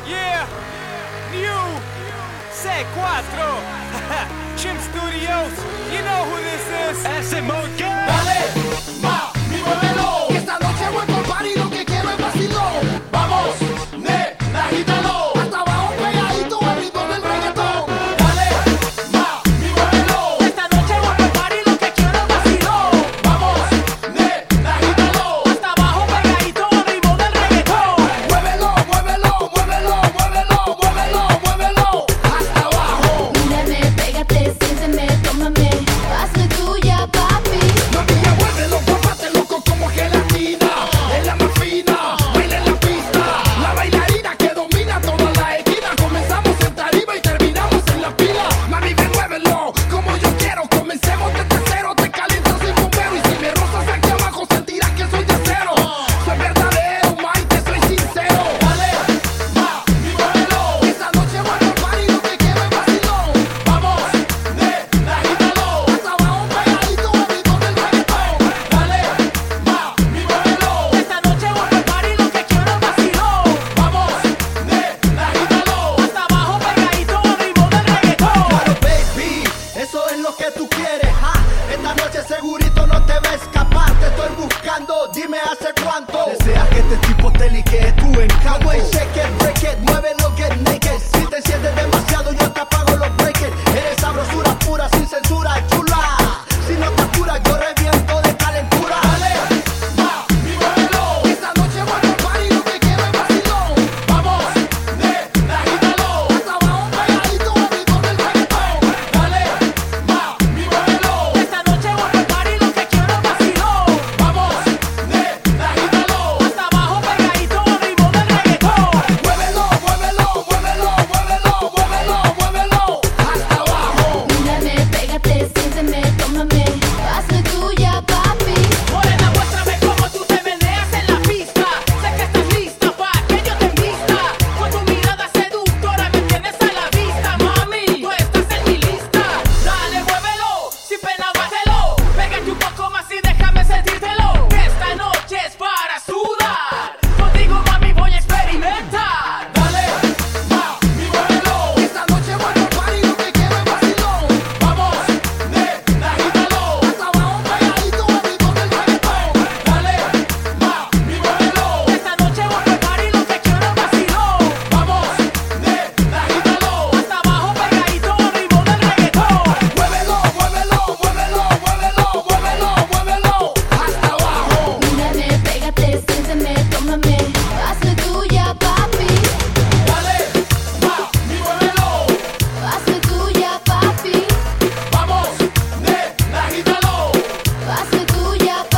Yeah, new C4 Chim Studios, you know who this is. Ese Monkey. Dale, mi muévelo. Que esta noche vuelvo al party, lo que quiero es vacilón. Vamos, nena, agítalo. Hasta abajo pegadito al ritmo del reggaetón. Dale, mi muévelo. Esta noche vuelvo al party, lo que quiero es vacilón. Vamos, nena, agítalo. Hasta abajo pegadito al ritmo del reggaetón. Muévelo, muévelo, muévelo, muévelo, muévelo, muévelo. Hasta abajo. Mírame, pégate, siénteme, tómame, hazme tuya, papi. Mami, ya muévelo, póngate loco como gelatina. Es la más fina, baila en la pista. La bailarina que domina toda la esquina. Comenzamos en tarima y terminamos en la pila. Mami, ven, muévelo como yo quiero. Comencemos desde cero, te caliento sin bombero. Y si me rozas aquí abajo, sentirás que soy de acero. Soy verdadero, ma, y te soy sincero. Dale, mi muévelo. Esta noche vuelvo al party, lo que quiero es vacilón. Vamos, agítalo. Hasta abajo pegadito al ritmo del reggaetón. Dale, mi muévelo. Esta noche vuelvo al party, lo que quiero es vacilón. Vamos, agítalo. Hasta abajo pegadito al ritmo del reggaetón. Claro, baby, eso es lo que tú quieres, ja. Esta noche segurito no te va a escapar. Te estoy buscando, dime hace cuánto deseas que este tipo te liquee tu encanto. Way, shake it, break it, muévelo, get naked. Si te sientes demasiado, yo te apago los breakers. Eres sabrosura pura, sin censura, chula. Si no te apuras, yo reviento de calentura. Dale, mi muévelo. Esta noche vuelvo al party, lo que quiero es vacilón. Vamos, agítalo. Hasta abajo pegadito al ritmo del reggaetón. Dale, mi muévelo. Esta noche vuelvo al party, lo que quiero es vacilón. Vamos, agítalo. Hasta abajo pegadito al ritmo del reggaetón. Muévelo, muévelo, muévelo, muévelo, muévelo, muévelo. Hasta abajo. Mírame, pégate, siénteme, tómame, hazme tuya, papi. Morena, muéstrame cómo tú te meneas en la pista. Sé que estás lista pa' que yo te vista. Con tu mirada seductora me tienes a la vista, mami. Tú estás en mi lista. Dale, muévelo, sin pena bátelo. Pégate un poco más y déjame sentírtelo. Que esta noche es para sudar. Contigo, mami, voy a experimentar. Dale, mi muévelo. Esta noche vuelvo al party, lo que quiero es vacilón. Vamos, agítalo. Hasta abajo pegadito al ritmo del reggaetón. Dale, mi muévelo. Esta noche vuelvo al party, lo que quiero es vacilón. Vamos, agítalo. Hasta abajo pegadito al ritmo del reggaetón. Muévelo, muévelo, muévelo, muévelo, muévelo, muévelo. Hasta abajo. Mírame, pégate, siénteme, tómame, hazme tuya, papi. Dale, mi muévelo. Hazme tuya, papi. Vamos, agítalo. Hazme tuya, papi.